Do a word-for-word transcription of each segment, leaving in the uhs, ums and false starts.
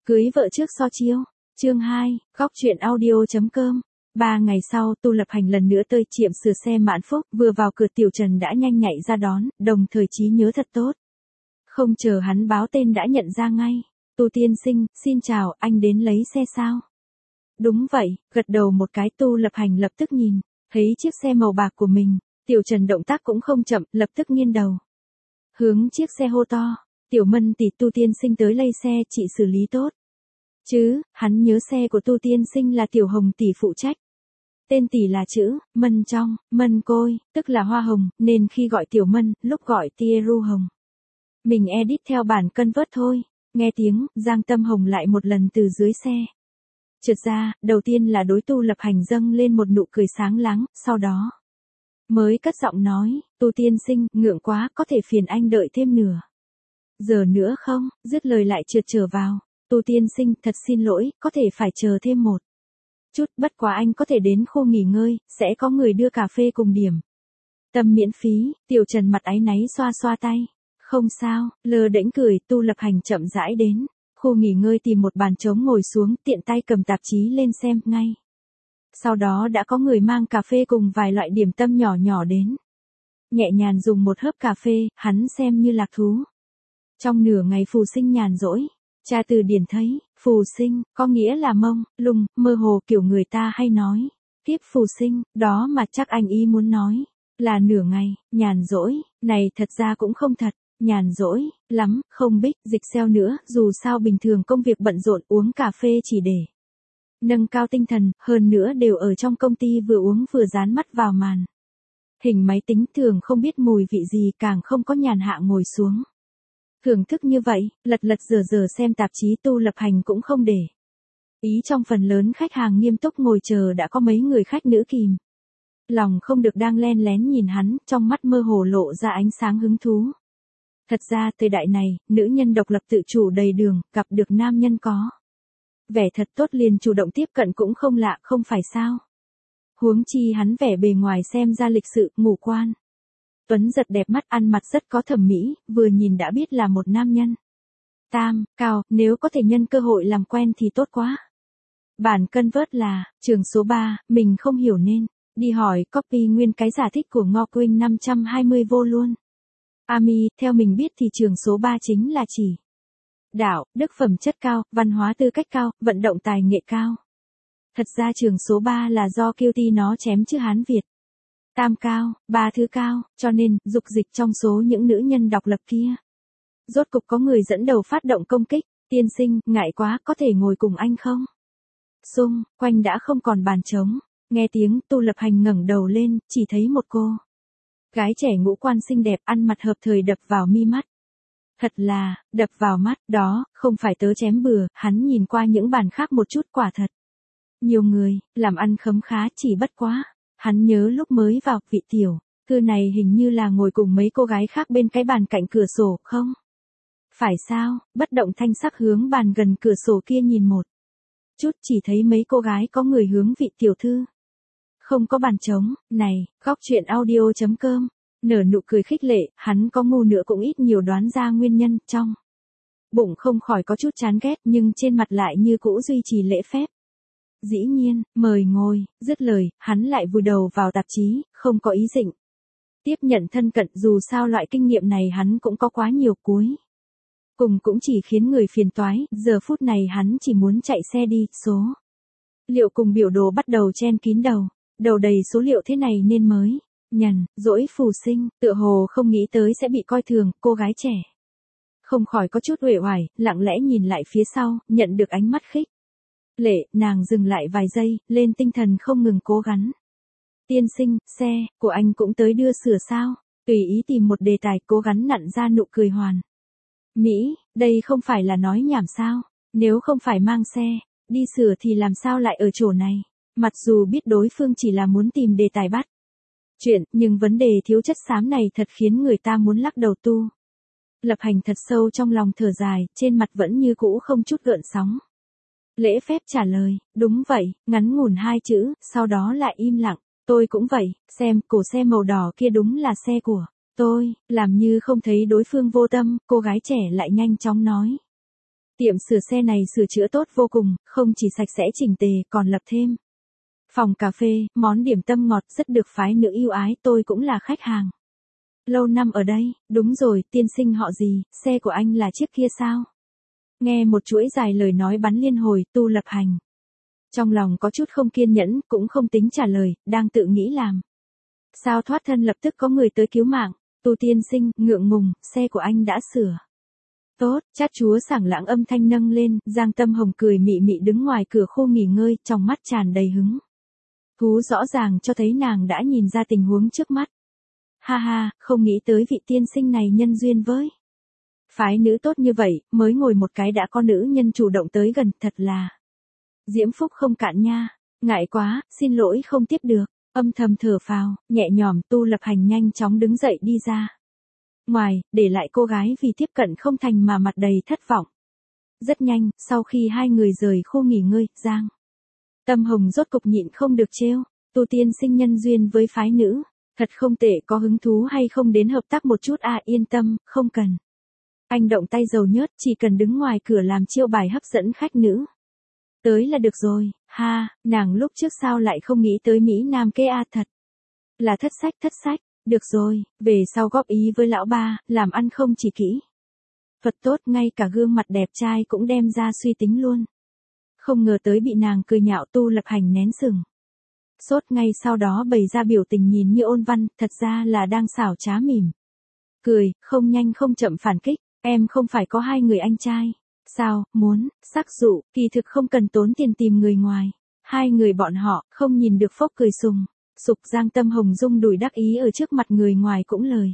Cưới vợ trước so chiêu. Chương hai, góc truyện audio.com. Ba ngày sau, Tu Lập Hành lần nữa tới tiệm sửa xe Mãn Phúc, vừa vào cửa Tiểu Trần đã nhanh nhạy ra đón, đồng thời trí nhớ thật tốt. Không chờ hắn báo tên đã nhận ra ngay. Tu tiên sinh, xin chào, anh đến lấy xe sao? Đúng vậy, gật đầu một cái. Tu Lập Hành lập tức nhìn, thấy chiếc xe màu bạc của mình. Tiểu Trần động tác cũng không chậm, lập tức nghiêng đầu. Hướng chiếc xe hô to, Tiểu Mân tỷ, Tu tiên sinh tới lấy xe, chị xử lý tốt. Chứ, hắn nhớ xe của Tu tiên sinh là Tiểu Hồng tỷ phụ trách. Tên tỷ là chữ Mân trong, Mân Côi, tức là hoa hồng, nên khi gọi Tiểu Mân, lúc gọi tia ru hồng. Mình edit theo bản convert thôi. Nghe tiếng, Giang Tâm Hồng lại một lần từ dưới xe trượt ra, đầu tiên là đối Tu Lập Hành dâng lên một nụ cười sáng láng, sau đó mới cất giọng nói, Tu tiên sinh, ngượng quá, có thể phiền anh đợi thêm nửa giờ nữa không? Dứt lời lại trượt trở vào. Tu tiên sinh, thật xin lỗi, có thể phải chờ thêm một chút, bất quá anh có thể đến khu nghỉ ngơi, sẽ có người đưa cà phê cùng điểm tâm miễn phí. Tiểu Trần mặt áy náy xoa xoa tay. Không sao, lơ đễnh cười. Tu Lập Hành chậm rãi đến khu nghỉ ngơi, tìm một bàn trống ngồi xuống, tiện tay cầm tạp chí lên xem ngay. Sau đó đã có người mang cà phê cùng vài loại điểm tâm nhỏ nhỏ đến. Nhẹ nhàng dùng một hớp cà phê, hắn xem như lạc thú. Trong nửa ngày phù sinh nhàn rỗi, tra từ điển thấy, phù sinh, có nghĩa là mông, lung, mơ hồ kiểu người ta hay nói. Kiếp phù sinh, đó mà chắc anh ý muốn nói là nửa ngày, nhàn rỗi, này thật ra cũng không thật, nhàn rỗi lắm, không bích, dịch xeo nữa, dù sao bình thường công việc bận rộn, uống cà phê chỉ để nâng cao tinh thần, hơn nữa đều ở trong công ty vừa uống vừa dán mắt vào màn hình máy tính, thường không biết mùi vị gì, càng không có nhàn hạ ngồi xuống thưởng thức như vậy, lật lật dở dở xem tạp chí. Tu Lập Hành cũng không để ý, trong phần lớn khách hàng nghiêm túc ngồi chờ đã có mấy người khách nữ kìm lòng không được đang len lén nhìn hắn, trong mắt mơ hồ lộ ra ánh sáng hứng thú. Thật ra thời đại này, nữ nhân độc lập tự chủ đầy đường, gặp được nam nhân có vẻ thật tốt liền chủ động tiếp cận cũng không lạ, không phải sao? Huống chi hắn vẻ bề ngoài xem ra lịch sự, ngũ quan tuấn giật, đẹp mắt, ăn mặc rất có thẩm mỹ, vừa nhìn đã biết là một nam nhân tam cao, nếu có thể nhân cơ hội làm quen thì tốt quá. Bản convert là trường số ba, mình không hiểu nên đi hỏi copy nguyên cái giải thích của Ngô Quỳnh năm trăm hai mươi vô luôn. Ami, theo mình biết thì trường số ba chính là chỉ đạo, đức phẩm chất cao, văn hóa tư cách cao, vận động tài nghệ cao. Thật ra trường số ba là do kiêu ti nó chém chữ Hán Việt. Tam cao, ba thứ cao, cho nên, dục dịch trong số những nữ nhân độc lập kia. Rốt cục có người dẫn đầu phát động công kích. Tiên sinh, ngại quá, có thể ngồi cùng anh không? Xung quanh đã không còn bàn trống. Nghe tiếng, Tu Lập Hành ngẩng đầu lên, chỉ thấy một cô gái trẻ ngũ quan xinh đẹp, ăn mặc hợp thời đập vào mi mắt. Thật là, đập vào mắt, đó, không phải tớ chém bừa, hắn nhìn qua những bàn khác một chút, quả thật. Nhiều người, làm ăn khấm khá, chỉ bất quá. Hắn nhớ lúc mới vào, vị tiểu thư này hình như là ngồi cùng mấy cô gái khác bên cái bàn cạnh cửa sổ, không? Phải sao? Bất động thanh sắc hướng bàn gần cửa sổ kia nhìn một chút, chỉ thấy mấy cô gái có người hướng vị tiểu thư. Không có bàn trống, này, góc truyện audio.com. Nở nụ cười khích lệ, hắn có ngu nữa cũng ít nhiều đoán ra nguyên nhân, trong bụng không khỏi có chút chán ghét, nhưng trên mặt lại như cũ duy trì lễ phép. Dĩ nhiên, mời ngồi. Dứt lời, hắn lại vùi đầu vào tạp chí, không có ý định tiếp nhận thân cận, dù sao loại kinh nghiệm này hắn cũng có quá nhiều, cuối cùng cũng chỉ khiến người phiền toái. Giờ phút này hắn chỉ muốn chạy xe đi. Số liệu cùng biểu đồ bắt đầu chen kín đầu, đầu đầy số liệu thế này nên mới nhàn rỗi phù sinh, tựa hồ không nghĩ tới sẽ bị coi thường. Cô gái trẻ không khỏi có chút uể oải, lặng lẽ nhìn lại phía sau, nhận được ánh mắt khích lệ, nàng dừng lại vài giây, lên tinh thần không ngừng cố gắng. Tiên sinh, xe của anh cũng tới đưa sửa sao? Tùy ý tìm một đề tài, cố gắng nặn ra nụ cười hoàn mỹ. Đây không phải là nói nhảm sao? Nếu không phải mang xe đi sửa thì làm sao lại ở chỗ này? Mặc dù biết đối phương chỉ là muốn tìm đề tài bắt chuyện, nhưng vấn đề thiếu chất xám này thật khiến người ta muốn lắc đầu. Tu Lập Hành thật sâu trong lòng thở dài, trên mặt vẫn như cũ không chút gợn sóng. Lễ phép trả lời, đúng vậy, ngắn ngủn hai chữ, sau đó lại im lặng. Tôi cũng vậy, xem, cổ xe màu đỏ kia đúng là xe của tôi. Làm như không thấy đối phương vô tâm, cô gái trẻ lại nhanh chóng nói. Tiệm sửa xe này sửa chữa tốt vô cùng, không chỉ sạch sẽ chỉnh tề, còn lập thêm phòng cà phê, món điểm tâm ngọt rất được phái nữ yêu ái, tôi cũng là khách hàng lâu năm ở đây. Đúng rồi, tiên sinh họ gì, xe của anh là chiếc kia sao? Nghe một chuỗi dài lời nói bắn liên hồi, Tu Lập Hành trong lòng có chút không kiên nhẫn, cũng không tính trả lời, đang tự nghĩ làm sao thoát thân lập tức có người tới cứu mạng. Tu tiên sinh, ngượng ngùng, xe của anh đã sửa tốt. Chát chúa sảng lãng âm thanh nâng lên, Giang Tâm Hồng cười mị mị đứng ngoài cửa khu nghỉ ngơi, trong mắt tràn đầy hứng thú, rõ ràng cho thấy nàng đã nhìn ra tình huống trước mắt. Ha ha, không nghĩ tới vị tiên sinh này nhân duyên với phái nữ tốt như vậy, mới ngồi một cái đã có nữ nhân chủ động tới gần, thật là diễm phúc không cạn nha. Ngại quá, xin lỗi không tiếp được. Âm thầm thở phào, nhẹ nhõm. Tu Lập Hành nhanh chóng đứng dậy đi ra ngoài, để lại cô gái vì tiếp cận không thành mà mặt đầy thất vọng. Rất nhanh, sau khi hai người rời khu nghỉ ngơi, Giang Tâm Hồng rốt cục nhịn không được trêu, Tu tiên sinh nhân duyên với phái nữ, thật không tệ, có hứng thú hay không đến hợp tác một chút à? Yên tâm, không cần anh động tay dầu nhớt, chỉ cần đứng ngoài cửa làm chiêu bài hấp dẫn khách nữ tới là được rồi. Ha, nàng lúc trước sao lại không nghĩ tới Mỹ Nam kê a, thật là thất sách thất sách. Được rồi, về sau góp ý với lão ba, làm ăn không chỉ kỹ thuật tốt, ngay cả gương mặt đẹp trai cũng đem ra suy tính luôn. Không ngờ tới bị nàng cười nhạo. Tu Lập Hành nén sừng sốt, ngay sau đó bày ra biểu tình nhìn như ôn văn, thật ra là đang xảo trá mỉm cười, không nhanh không chậm phản kích. Em không phải có hai người anh trai sao, muốn sắc dụ, kỳ thực không cần tốn tiền tìm người ngoài. Hai người bọn họ không nhìn được phốc cười sùng sục. Giang Tâm Hồng rung đùi đắc ý ở trước mặt người ngoài cũng lời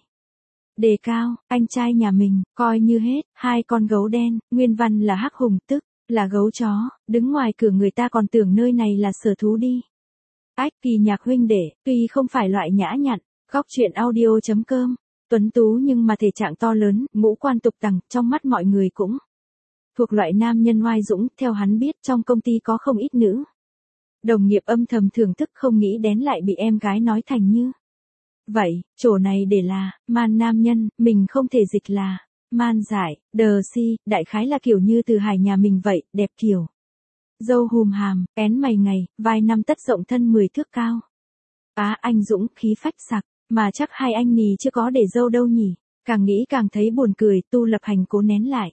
đề cao, anh trai nhà mình, coi như hết. Hai con gấu đen, nguyên văn là hắc hùng, tức là gấu chó, đứng ngoài cửa người ta còn tưởng nơi này là sở thú đi. Ách, Kỳ Nhạc huynh đệ, tuy không phải loại nhã nhặn, góc truyện audio chấm com, tuấn tú nhưng mà thể trạng to lớn, ngũ quan tục tằng, trong mắt mọi người cũng thuộc loại nam nhân oai dũng. Theo hắn biết, trong công ty có không ít nữ đồng nghiệp âm thầm thưởng thức, không nghĩ đến lại bị em gái nói thành như vậy. Chỗ này để là man nam nhân, mình không thể dịch là man giải, đờ si, đại khái là kiểu như Từ Hải nhà mình vậy, đẹp kiểu dâu hùm hàm, én mày ngày, vai năm tấc rộng thân mười thước cao. Á, anh dũng, khí phách sặc, mà chắc hai anh nì chưa có để dâu đâu nhỉ. Càng nghĩ càng thấy buồn cười. Tu Lập Hành cố nén lại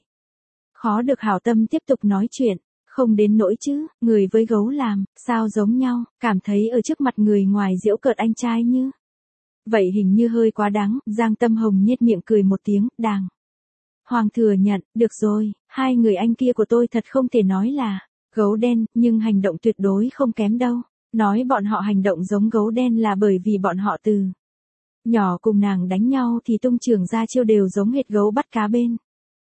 khó được hảo tâm tiếp tục nói chuyện. Không đến nỗi chứ, người với gấu làm sao giống nhau, cảm thấy ở trước mặt người ngoài giễu cợt anh trai như vậy hình như hơi quá đáng. Giang Tâm Hồng nhếch miệng cười một tiếng, đàng hoàng thừa nhận, được rồi, hai người anh kia của tôi thật không thể nói là gấu đen, nhưng hành động tuyệt đối không kém đâu. Nói bọn họ hành động giống gấu đen là bởi vì bọn họ từ nhỏ cùng nàng đánh nhau thì tung trường ra chiêu đều giống hệt gấu bắt cá bên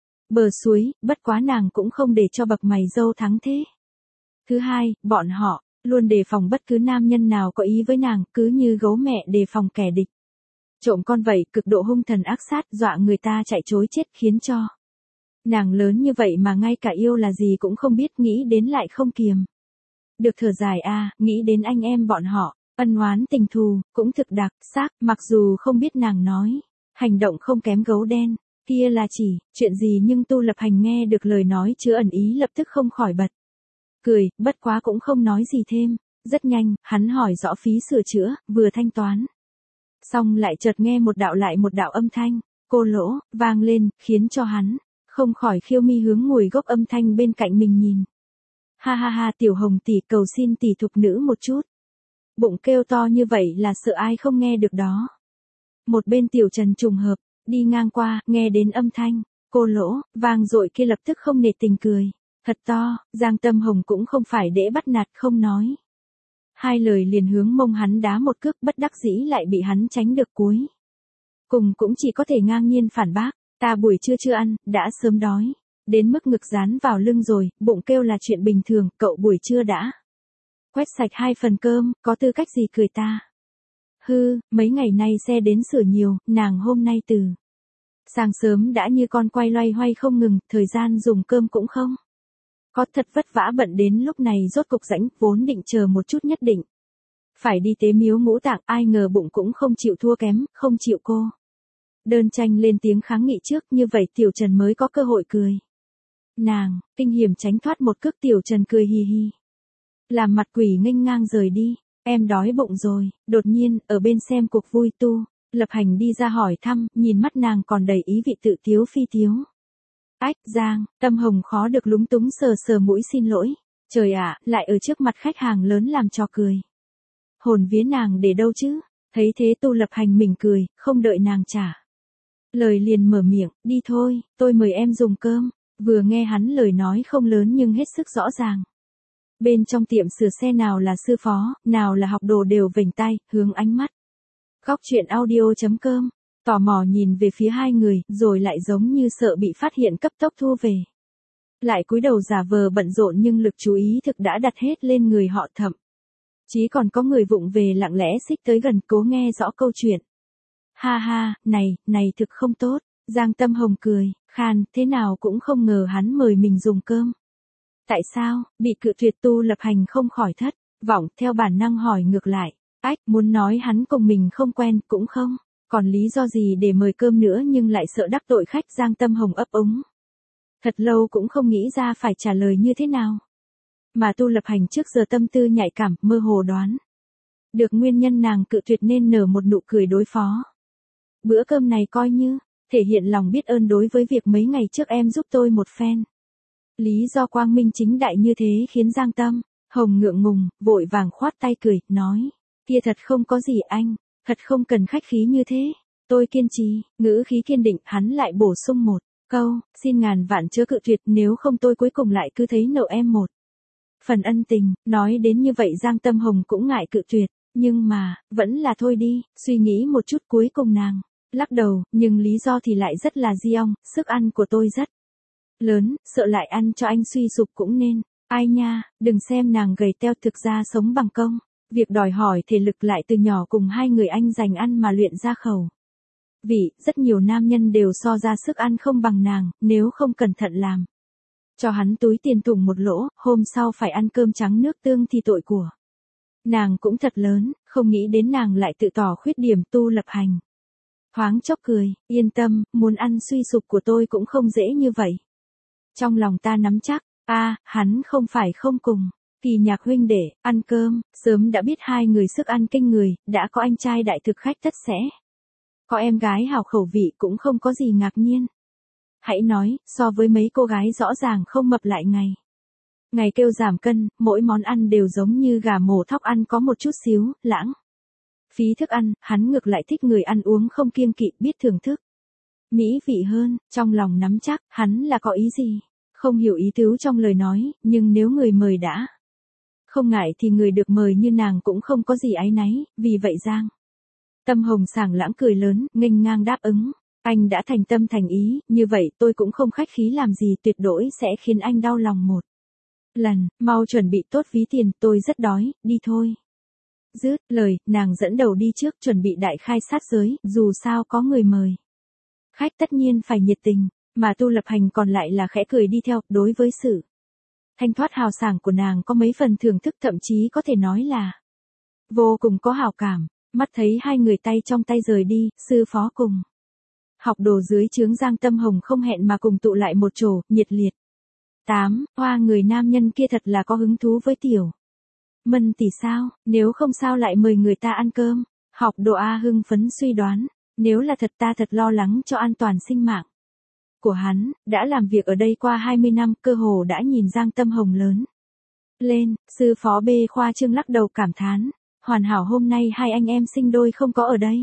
bờ suối, bất quá nàng cũng không để cho bậc mày râu thắng thế. Thứ hai, bọn họ luôn đề phòng bất cứ nam nhân nào có ý với nàng, cứ như gấu mẹ đề phòng kẻ địch trộm con vậy, cực độ hung thần ác sát, dọa người ta chạy trối chết, khiến cho nàng lớn như vậy mà ngay cả yêu là gì cũng không biết, nghĩ đến lại không kiềm được thở dài a. À, nghĩ đến anh em bọn họ ân oán tình thù, cũng thực đặc xác. Mặc dù không biết nàng nói hành động không kém gấu đen kia là chỉ chuyện gì, nhưng Tu Lập Hành nghe được lời nói chứa ẩn ý lập tức không khỏi bật cười, bất quá cũng không nói gì thêm. Rất nhanh, hắn hỏi rõ phí sửa chữa, vừa thanh toán xong lại chợt nghe một đạo lại một đạo âm thanh cô lỗ vang lên, khiến cho hắn không khỏi khiêu mi hướng ngồi gốc âm thanh bên cạnh mình nhìn. Ha ha ha, Tiểu Hồng tỷ, cầu xin tỷ thục nữ một chút. Bụng kêu to như vậy là sợ ai không nghe được đó. Một bên Tiểu Trần trùng hợp đi ngang qua, nghe đến âm thanh cô lỗ vang dội kia lập tức không nể tình cười thật to. Giang Tâm Hồng cũng không phải để bắt nạt, không nói hai lời liền hướng mông hắn đá một cước, bất đắc dĩ lại bị hắn tránh được, cuối cùng cũng chỉ có thể ngang nhiên phản bác. Ta buổi trưa chưa ăn, đã sớm đói đến mức ngực dán vào lưng rồi, bụng kêu là chuyện bình thường, cậu buổi trưa đã quét sạch hai phần cơm, có tư cách gì cười ta. Hư, mấy ngày nay xe đến sửa nhiều, nàng hôm nay từ sáng sớm đã như con quay loay hoay không ngừng, thời gian dùng cơm cũng không có, thật vất vả, bận đến lúc này rốt cục rãnh, vốn định chờ một chút nhất định phải đi tế miếu ngũ tạng, ai ngờ bụng cũng không chịu thua kém, không chịu cô đơn tranh lên tiếng kháng nghị trước, như vậy Tiểu Trần mới có cơ hội cười Nàng, kinh hiểm tránh thoát một cước Tiểu Trần cười hì hì. Làm mặt quỷ nghênh ngang rời đi, em đói bụng rồi, đột nhiên, ở bên xem cuộc vui Tu, Lập Hành đi ra hỏi thăm, nhìn mắt nàng còn đầy ý vị tự tiếu phi tiếu. Ách, Giang, Tâm Hồng khó được lúng túng sờ sờ mũi xin lỗi. Trời ạ, lại ở trước mặt khách hàng lớn làm trò cười. Hồn vía nàng để đâu chứ? Thấy thế Tu Lập Hành mỉm cười, không đợi nàng trả lời liền mở miệng, đi thôi, tôi mời em dùng cơm. Vừa nghe hắn lời nói không lớn nhưng hết sức rõ ràng. Bên trong tiệm sửa xe nào là sư phó, nào là học đồ đều vểnh tay, hướng ánh mắt. Góc chuyện audio.com, tò mò nhìn về phía hai người, rồi lại giống như sợ bị phát hiện cấp tốc thu về. Lại cúi đầu giả vờ bận rộn nhưng lực chú ý thực đã đặt hết lên người họ Thẩm. Chí còn có người vụng về lặng lẽ xích tới gần cố nghe rõ câu chuyện. Ha ha, này, này thực không tốt. Giang Tâm Hồng cười, khan, thế nào cũng không ngờ hắn mời mình dùng cơm. Tại sao, bị cự tuyệt Tu Lập Hành không khỏi thất vọng, theo bản năng hỏi ngược lại. Ách, muốn nói hắn cùng mình không quen, cũng không. Còn lý do gì để mời cơm nữa nhưng lại sợ đắc tội khách. Giang Tâm Hồng ấp úng. Thật lâu cũng không nghĩ ra phải trả lời như thế nào. Mà Tu Lập Hành trước giờ tâm tư nhạy cảm, mơ hồ đoán được nguyên nhân nàng cự tuyệt nên nở một nụ cười đối phó. Bữa cơm này coi như thể hiện lòng biết ơn đối với việc mấy ngày trước em giúp tôi một phen. Lý do quang minh chính đại như thế khiến Giang Tâm Hồng ngượng ngùng, vội vàng khoát tay cười, nói, kia thật không có gì anh, thật không cần khách khí như thế. Tôi kiên trì, ngữ khí kiên định, hắn lại bổ sung một câu, xin ngàn vạn chớ cự tuyệt, nếu không tôi cuối cùng lại cứ thấy nợ em một phần ân tình. Nói đến như vậy Giang Tâm Hồng cũng ngại cự tuyệt, nhưng mà, vẫn là thôi đi. Suy nghĩ một chút cuối cùng nàng lắc đầu, nhưng lý do thì lại rất là di ong, sức ăn của tôi rất lớn, sợ lại ăn cho anh suy sụp cũng nên. Ai nha, đừng xem nàng gầy teo, thực ra sống bằng công. Việc đòi hỏi thể lực lại từ nhỏ cùng hai người anh dành ăn mà luyện ra khẩu vị, rất nhiều nam nhân đều so ra sức ăn không bằng nàng, nếu không cẩn thận làm cho hắn túi tiền thủng một lỗ, hôm sau phải ăn cơm trắng nước tương thì tội của nàng cũng thật lớn. Không nghĩ đến nàng lại tự tỏ khuyết điểm. Tu Lập Hành thoáng chốc cười, yên tâm, muốn ăn suy sụp của tôi cũng không dễ như vậy. Trong lòng ta nắm chắc. A, à, hắn không phải không cùng Kỳ Nhạc huynh đệ ăn cơm, sớm đã biết hai người sức ăn kinh người, đã có anh trai đại thực khách tất sẽ có em gái hảo khẩu vị cũng không có gì ngạc nhiên. Hãy nói, so với mấy cô gái rõ ràng không mập lại ngày ngày kêu giảm cân, mỗi món ăn đều giống như gà mổ thóc ăn có một chút xíu lãng phí thức ăn. Hắn ngược lại thích người ăn uống không kiêng kỵ, biết thưởng thức mỹ vị hơn. Trong lòng nắm chắc, hắn là có ý gì, không hiểu ý tứ trong lời nói, nhưng nếu người mời đã không ngại thì người được mời như nàng cũng không có gì áy náy. Vì vậy Giang Tâm Hồng sảng lãng cười lớn, nghênh ngang đáp ứng. Anh đã thành tâm thành ý, như vậy tôi cũng không khách khí làm gì, tuyệt đối sẽ khiến anh đau lòng một lần. Mau chuẩn bị tốt ví tiền, tôi rất đói, đi thôi. Dứt lời, nàng dẫn đầu đi trước, chuẩn bị đại khai sát giới, dù sao có người mời khách tất nhiên phải nhiệt tình. Mà Tu Lập Hành còn lại là khẽ cười đi theo. Đối với sự thanh thoát hào sảng của nàng có mấy phần thưởng thức, thậm chí có thể nói là vô cùng có hảo cảm. Mắt thấy hai người tay trong tay rời đi, sư phó cùng học đồ dưới trướng Giang Tâm Hồng không hẹn mà cùng tụ lại một chỗ, nhiệt liệt. tám. Hoa người nam nhân kia thật là có hứng thú với Tiểu Mân tỷ sao, nếu không sao lại mời người ta ăn cơm. Học đồ A hưng phấn suy đoán, nếu là thật ta thật lo lắng cho an toàn sinh mạng của hắn. Đã làm việc ở đây qua hai mươi năm, cơ hồ đã nhìn Giang Tâm Hồng lớn lên. Sư phó B khoa trương lắc đầu cảm thán, hoàn hảo hôm nay hai anh em sinh đôi không có ở đây.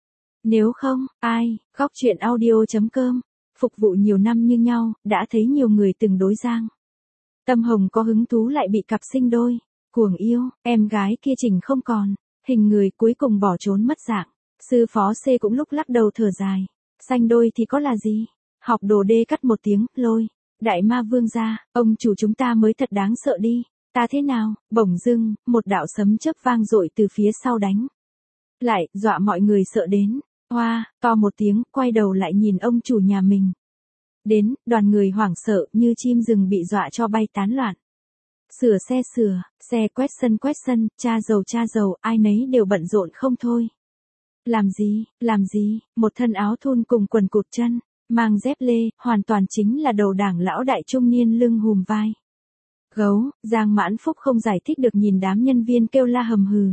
Nếu không, ai, góc chuyện audio.com, phục vụ nhiều năm như nhau, đã thấy nhiều người từng đối Giang Tâm Hồng có hứng thú lại bị cặp sinh đôi cuồng yêu. Em gái kia chỉnh không còn hình người, cuối cùng bỏ trốn mất dạng. Sư phó C cũng lúc lắc đầu thở dài, sanh đôi thì có là gì. Học đồ D cắt một tiếng, lôi đại ma vương ra, ông chủ chúng ta mới thật đáng sợ đi. Ta thế nào? Bỗng dưng, một đạo sấm chớp vang dội từ phía sau đánh lại, dọa mọi người sợ đến hoa, to một tiếng, quay đầu lại nhìn ông chủ nhà mình. Đến, đoàn người hoảng sợ như chim rừng bị dọa cho bay tán loạn. Sửa xe sửa, xe quét sân quét sân, cha dầu cha dầu, ai nấy đều bận rộn không thôi. Làm gì, làm gì, một thân áo thun cùng quần cụt chân, mang dép lê, hoàn toàn chính là đầu đảng lão đại trung niên lưng hùm vai. Gấu, Giang Mãn Phúc không giải thích được nhìn đám nhân viên kêu la hầm hừ.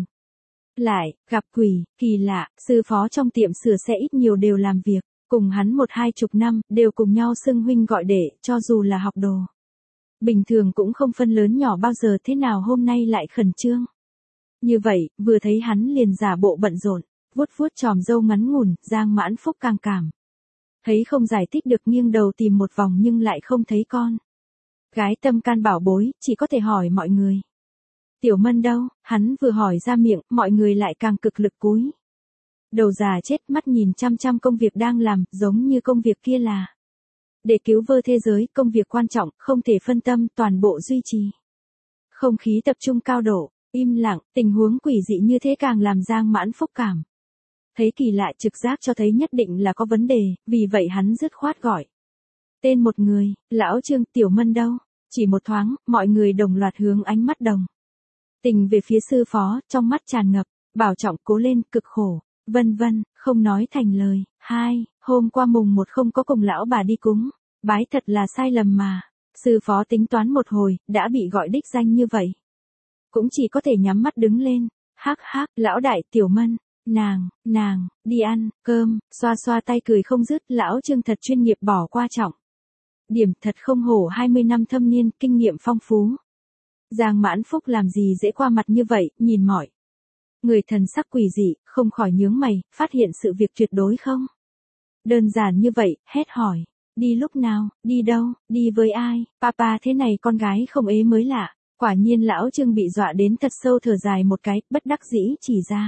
Lại, gặp quỷ, kỳ lạ, sư phó trong tiệm sửa xe ít nhiều đều làm việc, cùng hắn một hai chục năm, đều cùng nhau xưng huynh gọi đệ, cho dù là học đồ. Bình thường cũng không phân lớn nhỏ bao giờ, thế nào hôm nay lại khẩn trương. Như vậy, vừa thấy hắn liền giả bộ bận rộn, vuốt vuốt chòm râu ngắn ngủn, Giang Mãn Phúc càng cảm. Thấy không giải thích được nghiêng đầu tìm một vòng nhưng lại không thấy con. Gái tâm can bảo bối, chỉ có thể hỏi mọi người. Tiểu Mân đâu, hắn vừa hỏi ra miệng, mọi người lại càng cực lực cúi. Đầu già chết mắt nhìn chăm chăm công việc đang làm, giống như công việc kia là để cứu vớt thế giới, công việc quan trọng, không thể phân tâm, toàn bộ duy trì. Không khí tập trung cao độ, im lặng, tình huống quỷ dị như thế càng làm Giang Mãn Phúc cảm. Thấy kỳ lạ trực giác cho thấy nhất định là có vấn đề, vì vậy hắn dứt khoát gọi. Tên một người, lão Trương. Tiểu Mân đâu? Chỉ một thoáng, mọi người đồng loạt hướng ánh mắt đồng tình về phía sư phó, trong mắt tràn ngập, bảo trọng cố lên, cực khổ, vân vân, không nói thành lời. Hai, hôm qua mùng một không có cùng lão bà đi cúng, bái thật là sai lầm mà. Sư phó tính toán một hồi, đã bị gọi đích danh như vậy. Cũng chỉ có thể nhắm mắt đứng lên, hắc hắc, lão đại. Tiểu Mân, nàng, nàng, đi ăn, cơm, xoa xoa tay cười không dứt, lão Trương thật chuyên nghiệp bỏ qua trọng điểm, thật không hổ hai mươi năm thâm niên, kinh nghiệm phong phú. Giang Mãn Phúc làm gì dễ qua mặt như vậy, nhìn mọi người thần sắc quỷ dị, không khỏi nhướng mày, phát hiện sự việc tuyệt đối không đơn giản như vậy, hét hỏi. Đi lúc nào, đi đâu, đi với ai, papa thế này con gái không ế mới lạ. Quả nhiên lão Trương bị dọa đến thật sâu, thở dài một cái, bất đắc dĩ chỉ ra.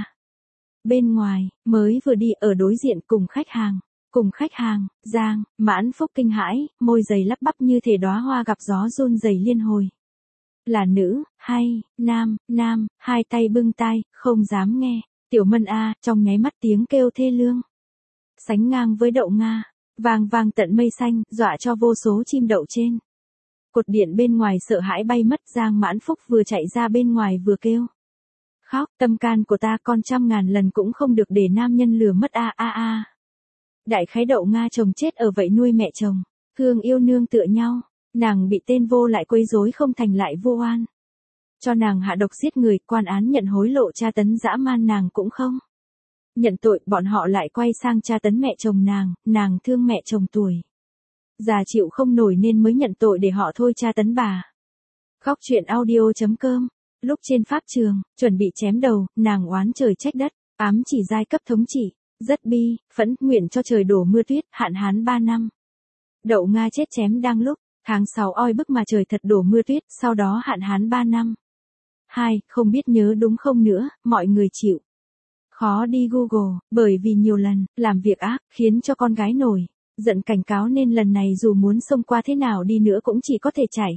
Bên ngoài, mới vừa đi ở đối diện cùng khách hàng. Cùng khách hàng, Giang Mãn Phúc kinh hãi, môi dày lắp bắp như thể đóa hoa gặp gió run rẩy liên hồi. Là nữ, hay, nam, nam, hai tay bưng tai, không dám nghe. Tiểu Mân a, trong nháy mắt tiếng kêu thê lương. Sánh ngang với đậu Nga, vang vang tận mây xanh, dọa cho vô số chim đậu trên cột điện bên ngoài sợ hãi bay mất. Giang Mãn Phúc vừa chạy ra bên ngoài vừa kêu. Khóc, tâm can của ta con trăm ngàn lần cũng không được để nam nhân lừa mất a a a. Đại khái đậu Nga chồng chết ở vậy nuôi mẹ chồng, thương yêu nương tựa nhau, nàng bị tên vô lại quấy rối không thành lại vô oan. Cho nàng hạ độc giết người, quan án nhận hối lộ tra tấn dã man nàng cũng không nhận tội, bọn họ lại quay sang tra tấn mẹ chồng nàng, nàng thương mẹ chồng tuổi già chịu không nổi nên mới nhận tội để họ thôi tra tấn bà. Góc truyện audio chấm com. Lúc trên pháp trường, chuẩn bị chém đầu, nàng oán trời trách đất, ám chỉ giai cấp thống trị, rất bi, phẫn, nguyện cho trời đổ mưa tuyết, hạn hán ba năm. Đậu Nga chết chém đang lúc, tháng sáu oi bức mà trời thật đổ mưa tuyết, sau đó hạn hán ba năm. Hai, không biết nhớ đúng không nữa, mọi người chịu khó đi Google, bởi vì nhiều lần làm việc ác, khiến cho con gái nổi giận cảnh cáo nên lần này dù muốn xông qua thế nào đi nữa cũng chỉ có thể chạy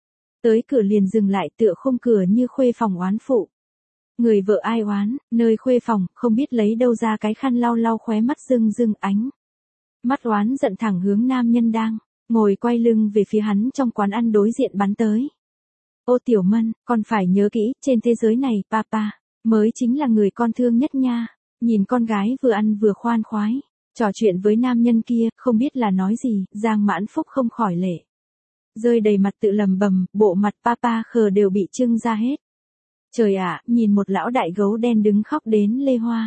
tới cửa liền dừng lại, tựa khung cửa như khuê phòng oán phụ. Người vợ ai oán, nơi khuê phòng, không biết lấy đâu ra cái khăn lau lau khóe mắt rưng rưng ánh. Mắt oán giận thẳng hướng nam nhân đang ngồi quay lưng về phía hắn trong quán ăn đối diện bắn tới. Ô Tiểu Mân, con phải nhớ kỹ, trên thế giới này, papa mới chính là người con thương nhất nha. Nhìn con gái vừa ăn vừa khoan khoái trò chuyện với nam nhân kia, không biết là nói gì, Giang Mãn Phúc không khỏi lệ rơi đầy mặt, tự lầm bầm, bộ mặt papa khờ đều bị trưng ra hết. Trời ạ, nhìn một lão đại gấu đen đứng khóc đến lê hoa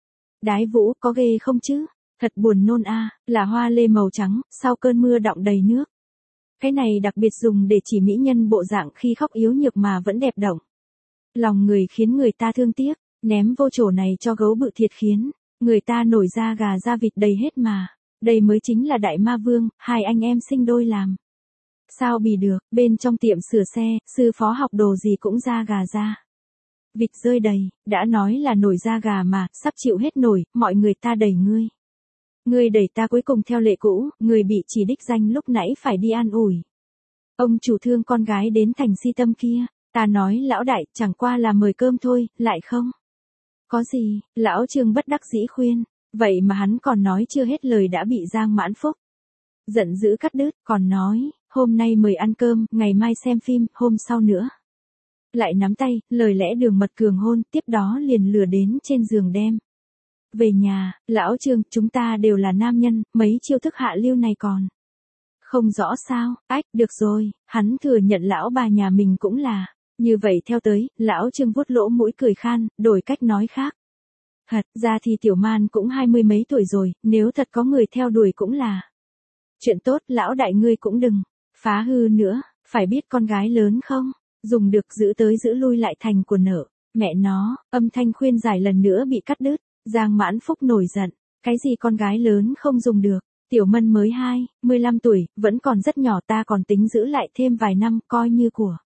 đái vũ, có ghê không chứ? Thật buồn nôn a, là hoa lê màu trắng, sau cơn mưa đọng đầy nước. Cái này đặc biệt dùng để chỉ mỹ nhân bộ dạng khi khóc yếu nhược mà vẫn đẹp động lòng người, khiến người ta thương tiếc. Ném vô chỗ này cho gấu bự thiệt khiến người ta nổi da gà da vịt đầy hết mà. Đây mới chính là đại ma vương, hai anh em sinh đôi làm sao bì được. Bên trong tiệm sửa xe, sư phó học đồ gì cũng da gà da vịt rơi đầy, đã nói là nổi da gà mà, sắp chịu hết nổi, mọi người ta đẩy ngươi. Ngươi đẩy ta, cuối cùng theo lệ cũ, người bị chỉ đích danh lúc nãy phải đi an ủi. Ông chủ thương con gái đến thành si tâm kia, ta nói lão đại, chẳng qua là mời cơm thôi, lại không có gì. Lão Trương bất đắc dĩ khuyên, vậy mà hắn còn nói chưa hết lời đã bị Giang Mãn Phúc giận dữ cắt đứt, còn nói, hôm nay mời ăn cơm, ngày mai xem phim, hôm sau nữa lại nắm tay, lời lẽ đường mật cường hôn, tiếp đó liền lừa đến trên giường đem Về nhà, lão Trương, chúng ta đều là nam nhân, mấy chiêu thức hạ lưu này còn không rõ sao? Ách, được rồi, hắn thừa nhận lão bà nhà mình cũng là. Như vậy theo tới, lão Trương vuốt lỗ mũi cười khan, đổi cách nói khác. Thật ra thì tiểu man cũng hai mươi mấy tuổi rồi, nếu thật có người theo đuổi cũng là chuyện tốt, lão đại ngươi cũng đừng phá hư nữa, phải biết con gái lớn không, dùng được giữ tới giữ lui lại thành của nợ. Mẹ nó, âm thanh khuyên giải lần nữa bị cắt đứt, Giang Mãn Phúc nổi giận, cái gì con gái lớn không dùng được, tiểu Mân mới hai mươi lăm tuổi, vẫn còn rất nhỏ, ta còn tính giữ lại thêm vài năm coi như của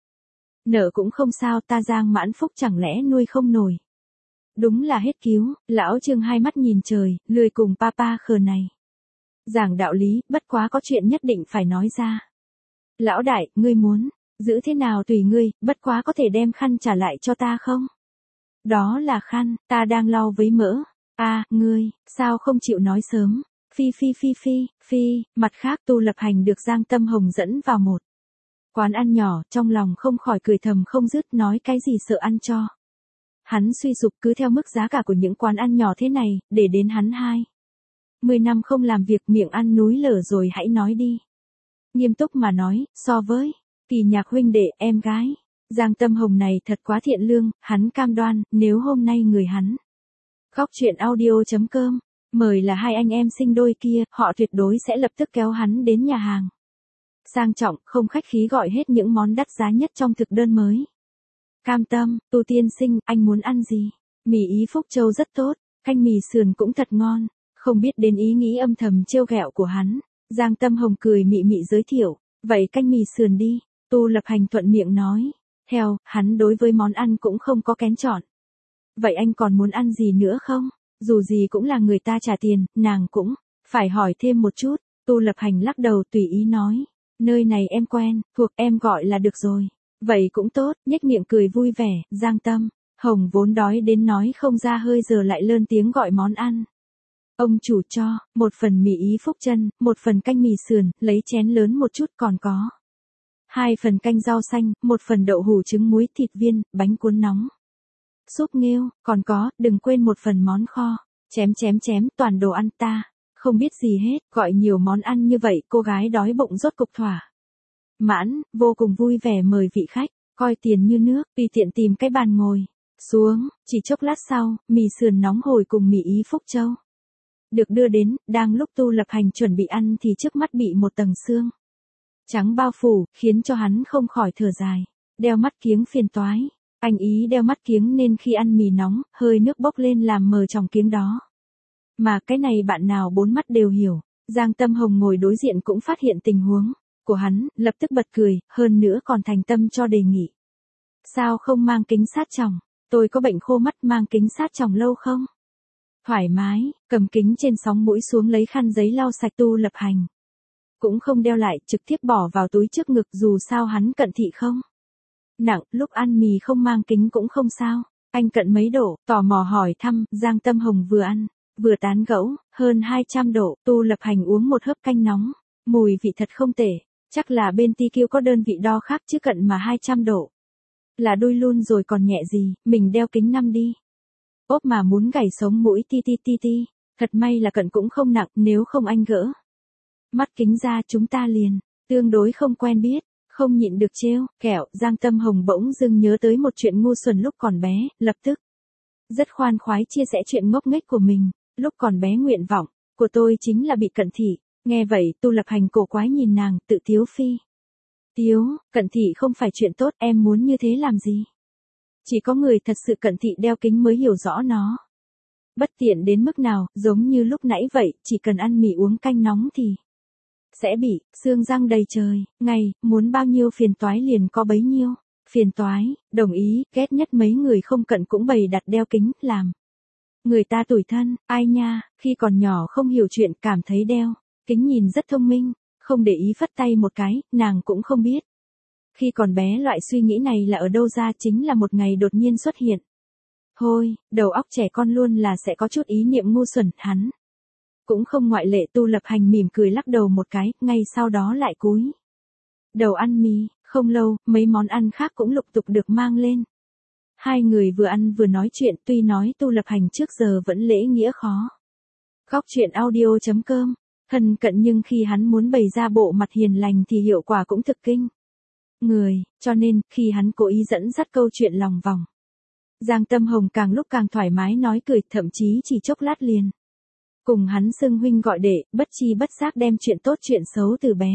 nợ cũng không sao, ta Giang Mãn Phúc chẳng lẽ nuôi không nổi. Đúng là hết cứu, lão Trương hai mắt nhìn trời, lười cùng papa khờ này giảng đạo lý, bất quá có chuyện nhất định phải nói ra. Lão đại, ngươi muốn giữ thế nào tùy ngươi, bất quá có thể đem khăn trả lại cho ta không? Đó là khăn, ta đang lau với mỡ. A, à, ngươi, sao không chịu nói sớm? Phi phi phi phi, phi, mặt khác Tu Lập Hành được Giang Tâm Hồng dẫn vào một quán ăn nhỏ, trong lòng không khỏi cười thầm không dứt, nói cái gì sợ ăn cho. Hắn suy sụp, cứ theo mức giá cả của những quán ăn nhỏ thế này, để đến hắn hai mươi năm không làm việc, miệng ăn núi lở rồi hãy nói đi. Nghiêm túc mà nói, so với Kỳ Nhạc huynh đệ, em gái Giang Tâm Hồng này thật quá thiện lương, hắn cam đoan, nếu hôm nay người hắn Khóc Chuyện Audio.com mời là hai anh em sinh đôi kia, họ tuyệt đối sẽ lập tức kéo hắn đến nhà hàng sang trọng, không khách khí gọi hết những món đắt giá nhất trong thực đơn mới. Cam tâm, Tu tiên sinh, anh muốn ăn gì? Mì Ý Phúc Châu rất tốt, canh mì sườn cũng thật ngon. Không biết đến ý nghĩ âm thầm trêu ghẹo của hắn, Giang Tâm Hồng cười mị mị giới thiệu, vậy canh mì sườn đi. Tu Lập Hành thuận miệng nói, theo, hắn đối với món ăn cũng không có kén chọn. Vậy anh còn muốn ăn gì nữa không? Dù gì cũng là người ta trả tiền, nàng cũng phải hỏi thêm một chút. Tu Lập Hành lắc đầu tùy ý nói, nơi này em quen, thuộc em gọi là được rồi. Vậy cũng tốt, nhếch miệng cười vui vẻ, Giang Tâm Hồng vốn đói đến nói không ra hơi giờ lại lớn tiếng gọi món ăn. Ông chủ cho, một phần mì Ý Phúc chân, một phần canh mì sườn, lấy chén lớn một chút, còn có hai phần canh rau xanh, một phần đậu hủ trứng muối thịt viên, bánh cuốn nóng, súp nghêu, còn có, đừng quên một phần món kho, chém chém chém, toàn đồ ăn ta. Không biết gì hết, gọi nhiều món ăn như vậy, cô gái đói bụng rốt cục thỏa mãn, vô cùng vui vẻ mời vị khách, coi tiền như nước, tùy tiện tìm cái bàn ngồi xuống, chỉ chốc lát sau, mì sườn nóng hổi cùng mì Ý Phúc Châu được đưa đến, đang lúc Tu Lập Hành chuẩn bị ăn thì trước mắt bị một tầng sương trắng bao phủ, khiến cho hắn không khỏi thở dài. Đeo mắt kiếng phiền toái, anh ý đeo mắt kiếng nên khi ăn mì nóng, hơi nước bốc lên làm mờ tròng kiếng đó. Mà cái này bạn nào bốn mắt đều hiểu, Giang Tâm Hồng ngồi đối diện cũng phát hiện tình huống của hắn, lập tức bật cười, hơn nữa còn thành tâm cho đề nghị. Sao không mang kính sát tròng? Tôi có bệnh khô mắt, mang kính sát tròng lâu không? Thoải mái, cầm kính trên sóng mũi xuống lấy khăn giấy lau sạch. Tu Lập Hành cũng không đeo lại, trực tiếp bỏ vào túi trước ngực, dù sao hắn cận thị không nặng, lúc ăn mì không mang kính cũng không sao. Anh cận mấy độ? Tò mò hỏi thăm. Giang Tâm Hồng vừa ăn vừa tán gẫu, hơn hai trăm độ. Tu Lập Hành uống một hớp canh nóng, mùi vị thật không tệ, chắc là bên Ti Kiêu có đơn vị đo khác chứ cận mà hai trăm độ là đôi luôn rồi còn nhẹ gì, mình đeo kính năm đi. Ốp mà muốn gảy sống mũi ti ti ti ti, thật may là cận cũng không nặng, nếu không anh gỡ mắt kính ra chúng ta liền tương đối không quen biết, không nhịn được trêu kẹo. Giang Tâm Hồng bỗng dưng nhớ tới một chuyện ngu xuẩn lúc còn bé, lập tức rất khoan khoái chia sẻ chuyện ngốc nghếch của mình. Lúc còn bé nguyện vọng của tôi chính là bị cận thị. Nghe vậy, Tu Lập Hành cổ quái nhìn nàng, tự tiếu phi tiếu, cận thị không phải chuyện tốt, em muốn như thế làm gì? Chỉ có người thật sự cận thị đeo kính mới hiểu rõ nó bất tiện đến mức nào, giống như lúc nãy vậy, chỉ cần ăn mì uống canh nóng thì sẽ bị xương răng đầy trời. Ngày, muốn bao nhiêu phiền toái liền có bấy nhiêu phiền toái. Đồng ý, ghét nhất mấy người không cận cũng bày đặt đeo kính, làm người ta tủi thân. Ai nha, khi còn nhỏ không hiểu chuyện, cảm thấy đeo kính nhìn rất thông minh, không để ý phất tay một cái, nàng cũng không biết. Khi còn bé loại suy nghĩ này là ở đâu ra, chính là một ngày đột nhiên xuất hiện. Thôi, đầu óc trẻ con luôn là sẽ có chút ý niệm ngu xuẩn, hắn cũng không ngoại lệ. Tu Lập Hành mỉm cười lắc đầu một cái, ngay sau đó lại cúi đầu ăn mì. Không lâu, mấy món ăn khác cũng lục tục được mang lên. Hai người vừa ăn vừa nói chuyện, tuy nói Tu Lập Hành trước giờ vẫn lễ nghĩa khó. Góc truyện audio chấm com, thân cận nhưng khi hắn muốn bày ra bộ mặt hiền lành thì hiệu quả cũng thực kinh người, cho nên khi hắn cố ý dẫn dắt câu chuyện lòng vòng, Giang Tâm Hồng càng lúc càng thoải mái nói cười, thậm chí chỉ chốc lát liền cùng hắn xưng huynh gọi đệ, bất chi bất giác đem chuyện tốt chuyện xấu từ bé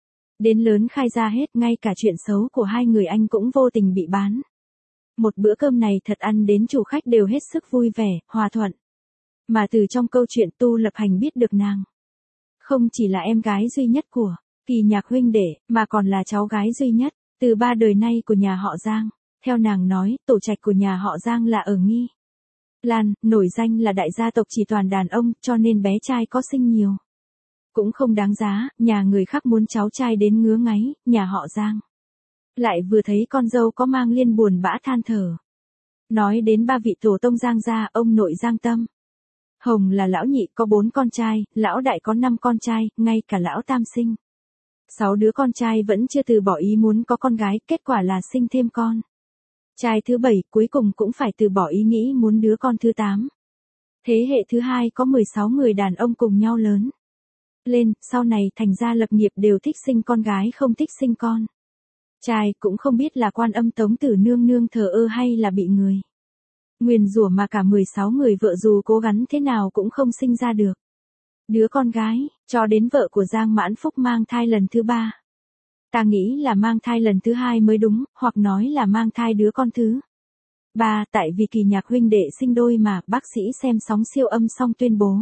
đến lớn khai ra hết, ngay cả chuyện xấu của hai người anh cũng vô tình bị bán. Một bữa cơm này thật ăn đến chủ khách đều hết sức vui vẻ, hòa thuận. Mà từ trong câu chuyện Tu Lập Hành biết được nàng không chỉ là em gái duy nhất của Kỳ Nhạc huynh đệ, mà còn là cháu gái duy nhất từ ba đời nay của nhà họ Giang. Theo nàng nói, tổ trạch của nhà họ Giang là ở Nghi Lan, nổi danh là đại gia tộc chỉ toàn đàn ông, cho nên bé trai có sinh nhiều cũng không đáng giá, nhà người khác muốn cháu trai đến ngứa ngáy, nhà họ Giang lại vừa thấy con dâu có mang liên buồn bã than thở. Nói đến ba vị tổ tông Giang gia, ông nội Giang Tâm Hồng là lão nhị, có bốn con trai, lão đại có năm con trai, ngay cả lão tam sinh sáu đứa con trai vẫn chưa từ bỏ ý muốn có con gái, kết quả là sinh thêm con trai thứ bảy, cuối cùng cũng phải từ bỏ ý nghĩ muốn đứa con thứ tám. Thế hệ thứ hai có mười sáu người đàn ông cùng nhau lớn lên, sau này thành ra lập nghiệp đều thích sinh con gái không thích sinh con trai, cũng không biết là Quan Âm Tống Tử nương nương thờ ơ hay là bị người nguyền rủa mà cả mười sáu người vợ dù cố gắng thế nào cũng không sinh ra được đứa con gái, cho đến vợ của Giang Mãn Phúc mang thai lần thứ ba. Ta nghĩ là mang thai lần thứ hai mới đúng, hoặc nói là mang thai đứa con thứ ba, tại vì Kỳ Nhạc huynh đệ sinh đôi mà, bác sĩ xem sóng siêu âm xong tuyên bố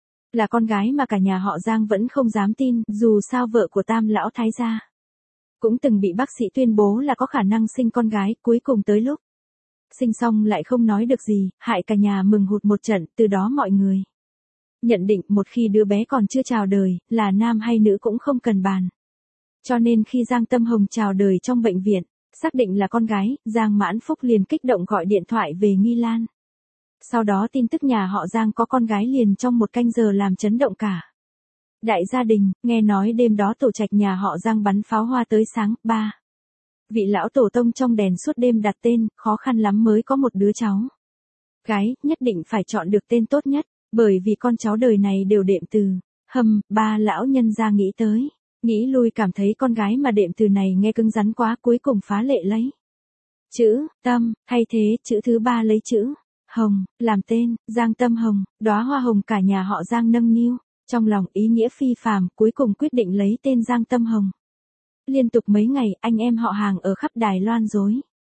là con gái mà cả nhà họ Giang vẫn không dám tin, dù sao vợ của Tam lão thái gia cũng từng bị bác sĩ tuyên bố là có khả năng sinh con gái, cuối cùng tới lúc sinh xong lại không nói được gì, hại cả nhà mừng hụt một trận, từ đó mọi người nhận định một khi đứa bé còn chưa chào đời, là nam hay nữ cũng không cần bàn. Cho nên khi Giang Tâm Hồng chào đời trong bệnh viện, xác định là con gái, Giang Mãn Phúc liền kích động gọi điện thoại về Nghi Lan. Sau đó tin tức nhà họ Giang có con gái liền trong một canh giờ làm chấn động cả đại gia đình, nghe nói đêm đó tổ trạch nhà họ Giang bắn pháo hoa tới sáng, ba. Vị lão tổ tông trong đèn suốt đêm đặt tên, khó khăn lắm mới có một đứa cháu gái, nhất định phải chọn được tên tốt nhất, bởi vì con cháu đời này đều đệm từ Hâm, ba lão nhân ra nghĩ tới, nghĩ lui cảm thấy con gái mà đệm từ này nghe cứng rắn quá, cuối cùng phá lệ lấy chữ Tâm, thay thế chữ thứ ba lấy chữ Hồng làm tên, Giang Tâm Hồng, đóa hoa hồng cả nhà họ Giang nâng niu, trong lòng ý nghĩa phi phàm, cuối cùng quyết định lấy tên Giang Tâm Hồng. Liên tục mấy ngày, anh em họ hàng ở khắp Đài Loan rối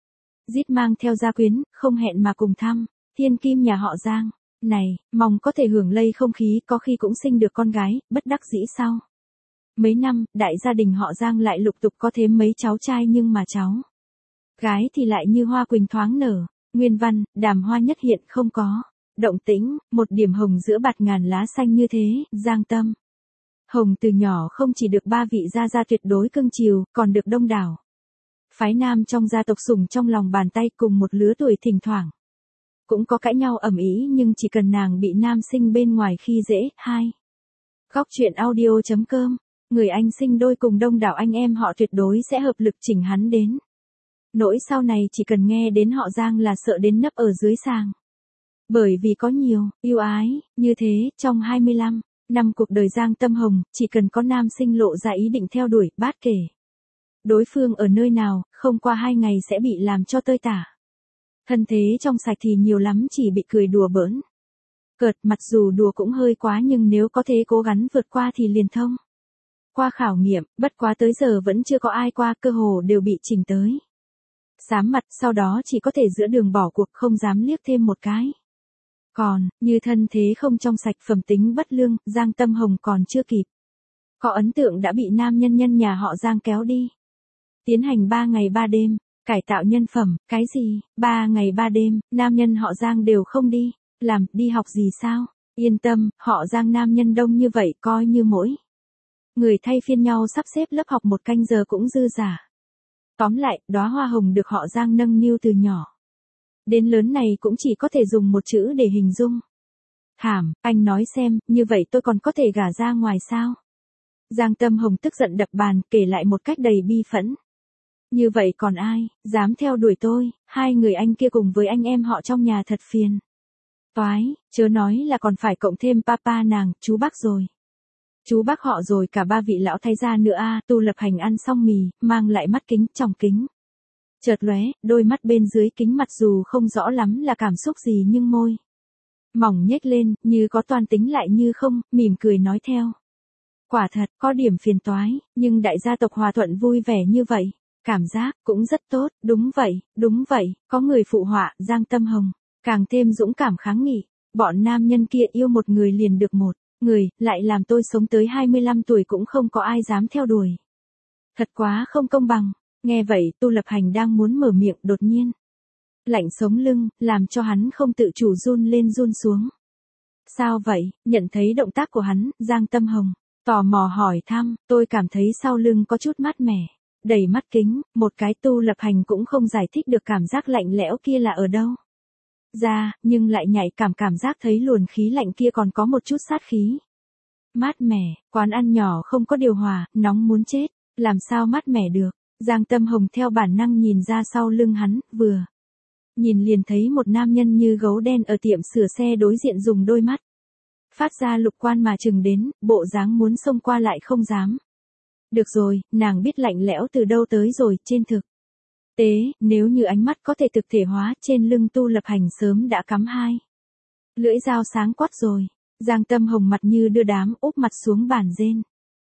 rít mang theo gia quyến, không hẹn mà cùng thăm thiên kim nhà họ Giang này, mong có thể hưởng lây không khí, có khi cũng sinh được con gái, bất đắc dĩ sau mấy năm, đại gia đình họ Giang lại lục tục có thêm mấy cháu trai, nhưng mà cháu gái thì lại như hoa quỳnh thoáng nở. Nguyên văn, đàm hoa nhất hiện không có động tĩnh, một điểm hồng giữa bạt ngàn lá xanh như thế. Giang Tâm Hồng từ nhỏ không chỉ được ba vị gia gia tuyệt đối cưng chiều, còn được đông đảo phái nam trong gia tộc sủng trong lòng bàn tay, cùng một lứa tuổi thỉnh thoảng cũng có cãi nhau ầm ĩ, nhưng chỉ cần nàng bị nam sinh bên ngoài khi dễ. Hai. Góc truyện audio chấm com, người anh sinh đôi cùng đông đảo anh em họ tuyệt đối sẽ hợp lực chỉnh hắn đến nỗi sau này chỉ cần nghe đến họ Giang là sợ đến nấp ở dưới sàng. Bởi vì có nhiều ưu ái như thế, trong hai mươi lăm năm cuộc đời Giang Tâm Hồng, chỉ cần có nam sinh lộ ra ý định theo đuổi, bát kể đối phương ở nơi nào, không qua hai ngày sẽ bị làm cho tơi tả. Thân thế trong sạch thì nhiều lắm chỉ bị cười đùa bỡn cợt, mặc dù đùa cũng hơi quá, nhưng nếu có thể cố gắng vượt qua thì liền thông qua khảo nghiệm, bất quá tới giờ vẫn chưa có ai qua, cơ hồ đều bị chỉnh tới xám mặt, sau đó chỉ có thể giữa đường bỏ cuộc, không dám liếc thêm một cái. Còn, như thân thế không trong sạch, phẩm tính bất lương, Giang Tâm Hồng còn chưa kịp có ấn tượng đã bị nam nhân nhân nhà họ Giang kéo đi tiến hành ba ngày ba đêm cải tạo nhân phẩm. Cái gì, ba ngày ba đêm, nam nhân họ Giang đều không đi làm, đi học gì sao? Yên tâm, họ Giang nam nhân đông như vậy, coi như mỗi người thay phiên nhau sắp xếp lớp học một canh giờ cũng dư giả. Tóm lại, đóa hoa hồng được họ Giang nâng niu từ nhỏ đến lớn này cũng chỉ có thể dùng một chữ để hình dung. Thảm, anh nói xem, như vậy tôi còn có thể gả ra ngoài sao? Giang Tâm Hồng tức giận đập bàn, kể lại một cách đầy bi phẫn Như vậy còn ai, dám theo đuổi tôi, hai người anh kia cùng với anh em họ trong nhà thật phiền. Toái, chớ nói là còn phải cộng thêm papa nàng, chú bác rồi. Chú bác họ rồi cả ba vị lão thái gia nữa a. Tu Lập Hành ăn xong mì, mang lại mắt kính, tròng kính. Chợt lóe, đôi mắt bên dưới kính mặt dù không rõ lắm là cảm xúc gì nhưng môi mỏng nhếch lên, như có toan tính lại như không, mỉm cười nói theo. Quả thật, có điểm phiền toái, nhưng đại gia tộc hòa thuận vui vẻ như vậy, cảm giác cũng rất tốt, đúng vậy, đúng vậy, có người phụ họa, Giang Tâm Hồng, càng thêm dũng cảm kháng nghị, bọn nam nhân kia yêu một người liền được một người, lại làm tôi sống tới hai mươi lăm tuổi cũng không có ai dám theo đuổi. Thật quá không công bằng, nghe vậy Tu Lập Hành đang muốn mở miệng đột nhiên. Lạnh sống lưng, làm cho hắn không tự chủ run lên run xuống. Sao vậy, nhận thấy động tác của hắn, Giang Tâm Hồng, tò mò hỏi thăm, tôi cảm thấy sau lưng có chút mát mẻ. Đầy mắt kính, một cái Tu Lập Hành cũng không giải thích được cảm giác lạnh lẽo kia là ở đâu. Ra, nhưng lại nhạy cảm cảm giác thấy luồn khí lạnh kia còn có một chút sát khí. Mát mẻ, quán ăn nhỏ không có điều hòa, nóng muốn chết, làm sao mát mẻ được. Giang Tâm Hồng theo bản năng nhìn ra sau lưng hắn, vừa nhìn liền thấy một nam nhân như gấu đen ở tiệm sửa xe đối diện dùng đôi mắt phát ra lục quan mà chừng đến, bộ dáng muốn xông qua lại không dám. Được rồi, nàng biết lạnh lẽo từ đâu tới rồi, trên thực tế, nếu như ánh mắt có thể thực thể hóa, trên lưng Tu Lập Hành sớm đã cắm hai lưỡi dao sáng quát rồi. Giang Tâm Hồng mặt như đưa đám, úp mặt xuống bàn rên.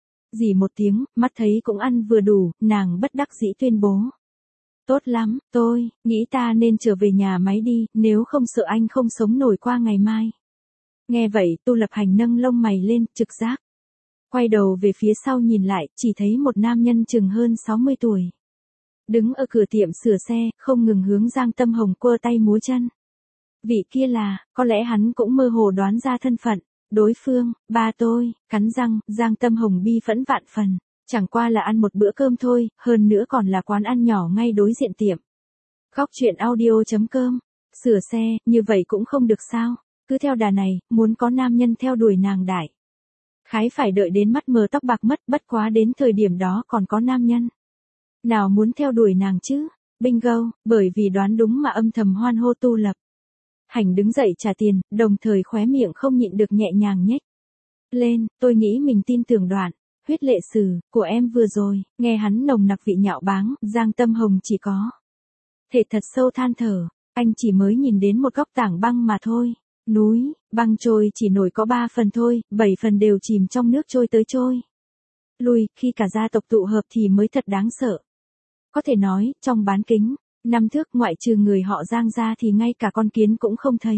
Dì một tiếng, mắt thấy cũng ăn vừa đủ, nàng bất đắc dĩ tuyên bố. Tốt lắm, tôi nghĩ ta nên trở về nhà máy đi, nếu không sợ anh không sống nổi qua ngày mai. Nghe vậy, Tu Lập Hành nâng lông mày lên, trực giác. Quay đầu về phía sau nhìn lại, chỉ thấy một nam nhân chừng hơn sáu mươi tuổi. Đứng ở cửa tiệm sửa xe, không ngừng hướng Giang Tâm Hồng quơ tay múa chân. Vị kia là, có lẽ hắn cũng mơ hồ đoán ra thân phận. Đối phương, ba tôi, cắn răng, Giang Tâm Hồng bi phẫn vạn phần. Chẳng qua là ăn một bữa cơm thôi, hơn nữa còn là quán ăn nhỏ ngay đối diện tiệm. Góc chuyện audio chấm com. Sửa xe, như vậy cũng không được sao. Cứ theo đà này, muốn có nam nhân theo đuổi nàng đại khái phải đợi đến mắt mờ tóc bạc mất, bất quá đến thời điểm đó còn có nam nhân nào muốn theo đuổi nàng chứ. Bingo, bởi vì đoán đúng mà âm thầm hoan hô Tu Lập Hành đứng dậy trả tiền, đồng thời khóe miệng không nhịn được nhẹ nhàng nhếch lên. Tôi nghĩ mình tin tưởng đoạn huyết lệ sử của em vừa rồi. Nghe hắn nồng nặc vị nhạo báng, Giang Tâm Hồng chỉ có thể thật sâu than thở. Anh chỉ mới nhìn đến một góc tảng băng mà thôi. Núi băng trôi chỉ nổi có ba phần thôi, bảy phần đều chìm trong nước trôi tới trôi lui. Khi cả gia tộc tụ hợp thì mới thật đáng sợ. Có thể nói, trong bán kính năm thước, ngoại trừ người họ Giang ra thì ngay cả con kiến cũng không thấy.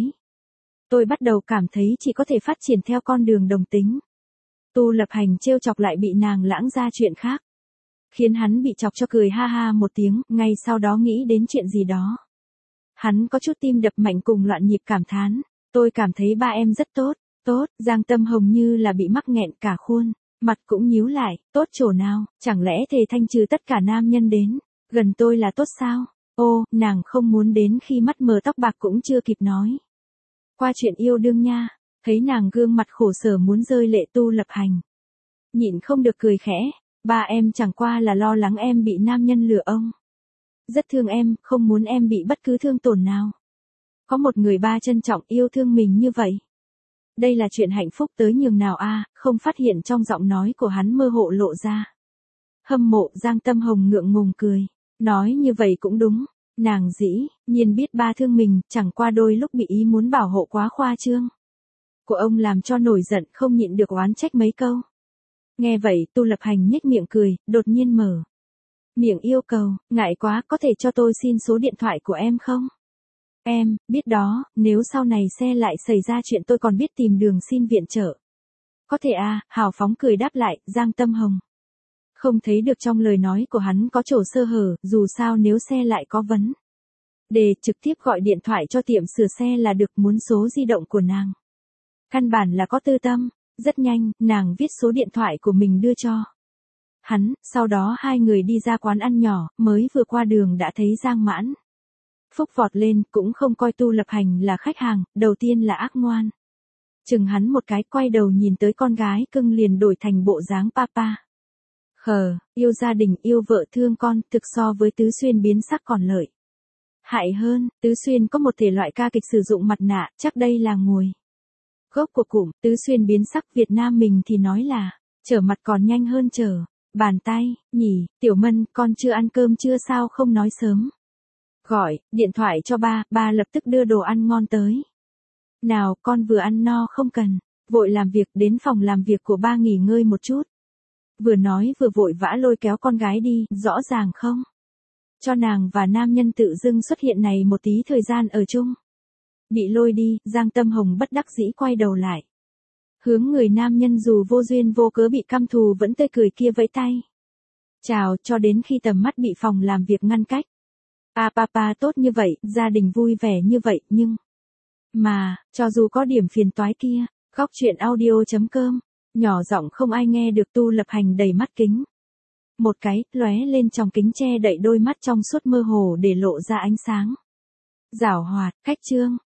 Tôi bắt đầu cảm thấy chỉ có thể phát triển theo con đường đồng tính. Tu Lập Hành trêu chọc lại bị nàng lãng ra chuyện khác, khiến hắn bị chọc cho cười ha ha một tiếng, ngay sau đó nghĩ đến chuyện gì đó. Hắn có chút tim đập mạnh cùng loạn nhịp cảm thán. Tôi cảm thấy ba em rất tốt, tốt. Giang Tâm Hồng như là bị mắc nghẹn cả khuôn, mặt cũng nhíu lại, tốt chỗ nào, chẳng lẽ thề thanh trừ tất cả nam nhân đến gần tôi là tốt sao? Ô, nàng không muốn đến khi mắt mờ tóc bạc cũng chưa kịp nói qua chuyện yêu đương nha. Thấy nàng gương mặt khổ sở muốn rơi lệ, Tu Lập Hành nhịn không được cười khẽ. Ba em chẳng qua là lo lắng em bị nam nhân lừa ông. Rất thương em, không muốn em bị bất cứ thương tổn nào. Có một người ba trân trọng yêu thương mình như vậy. Đây là chuyện hạnh phúc tới nhường nào a. Không phát hiện trong giọng nói của hắn mơ hồ lộ ra hâm mộ. Giang Tâm Hồng ngượng ngùng cười. Nói như vậy cũng đúng. Nàng dĩ nhiên biết ba thương mình, chẳng qua đôi lúc bị ý muốn bảo hộ quá khoa trương của ông làm cho nổi giận, không nhịn được oán trách mấy câu. Nghe vậy, Tu Lập Hành nhếch miệng cười, đột nhiên mở miệng yêu cầu, ngại quá, có thể cho tôi xin số điện thoại của em không? Em, biết đó, nếu sau này xe lại xảy ra chuyện tôi còn biết tìm đường xin viện trợ. Có thể à, hào phóng cười đáp lại. Giang Tâm Hồng không thấy được trong lời nói của hắn có chỗ sơ hở, dù sao nếu xe lại có vấn đề, trực tiếp gọi điện thoại cho tiệm sửa xe là được. Muốn số di động của nàng, căn bản là có tư tâm. Rất nhanh, nàng viết số điện thoại của mình đưa cho hắn, sau đó hai người đi ra quán ăn nhỏ, mới vừa qua đường đã thấy Giang Mãn Phúc vọt lên, cũng không coi Tu Lập Hành là khách hàng, đầu tiên là ác ngoan chừng hắn một cái, quay đầu nhìn tới con gái cưng liền đổi thành bộ dáng papa. Khờ, yêu gia đình, yêu vợ thương con, thực so với Tứ Xuyên biến sắc còn lợi hại hơn. Tứ Xuyên có một thể loại ca kịch sử dụng mặt nạ, chắc đây là nguồn gốc của cụm Tứ Xuyên biến sắc. Việt Nam mình thì nói là trở mặt còn nhanh hơn trở bàn tay, nhỉ. Tiểu Mân, con chưa ăn cơm chưa sao không nói sớm? Gọi điện thoại cho ba, ba lập tức đưa đồ ăn ngon tới. Nào, con vừa ăn no không cần vội làm việc, đến phòng làm việc của ba nghỉ ngơi một chút. Vừa nói vừa vội vã lôi kéo con gái đi, rõ ràng không cho nàng và nam nhân tự dưng xuất hiện này một tí thời gian ở chung. Bị lôi đi, Giang Tâm Hồng bất đắc dĩ quay đầu lại. Hướng người nam nhân dù vô duyên vô cớ bị căm thù vẫn tươi cười kia vẫy tay. Chào, cho đến khi tầm mắt bị phòng làm việc ngăn cách. À papa tốt như vậy, gia đình vui vẻ như vậy, nhưng... Mà, cho dù có điểm phiền toái kia, góc chuyện audio chấm com, nhỏ giọng không ai nghe được. Tu Lập Hành đầy mắt kính. Một cái, lóe lên trong kính che đậy đôi mắt trong suốt mơ hồ để lộ ra ánh sáng. Giảo hoạt, khách trương.